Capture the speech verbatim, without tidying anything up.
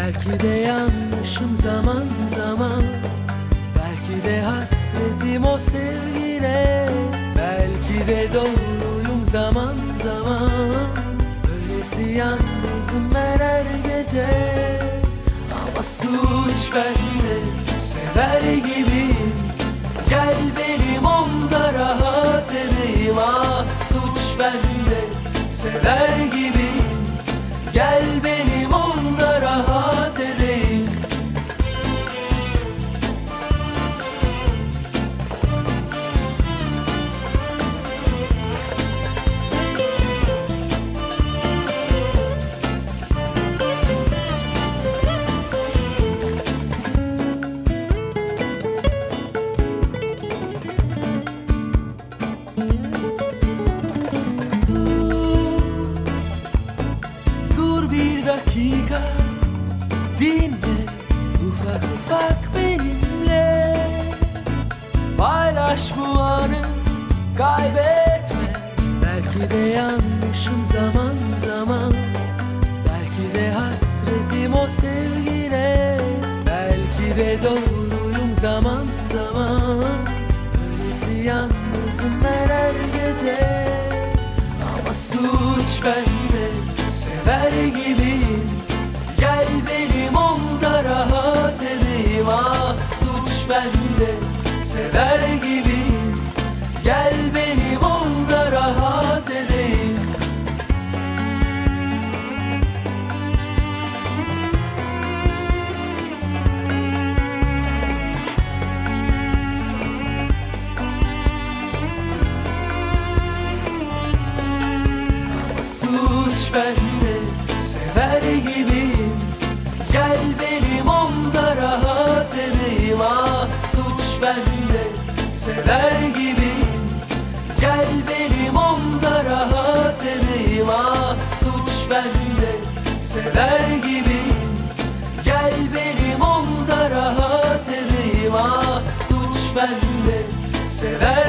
Belki de yanlışım zaman zaman, belki de hasretim o sevgine, belki de doğruyum zaman zaman. Böylesi yalnızım ben her gece, ama suç bende, sever gibiyim. Gel benim onda rahat edeyim. Ah suç bende, sever gibiyim. Gel benim onda rahat edeyim. Dakika dinle, ufak ufak benimle. Paylaş bu anı, kaybetme. Belki de yanlışım zaman zaman, belki de hasretim o sevgine, belki de doğruyum zaman zaman. Böylesi yalnızım ben her gece, ama suç bende, sever gibiyim. Gel benim onda rahat edeyim. Ah suç bende, sever gibiyim. Gel benim onda rahat edeyim. Ama suç bende, sever gibiyim. Gel benim onda rahat edeyim. Ah suç bende, sever gibiyim. Gel benim onda rahat edeyim. Ah suç bende, sever gibiyim. Gel benim onda rahat edeyim. Ah suç bende, sever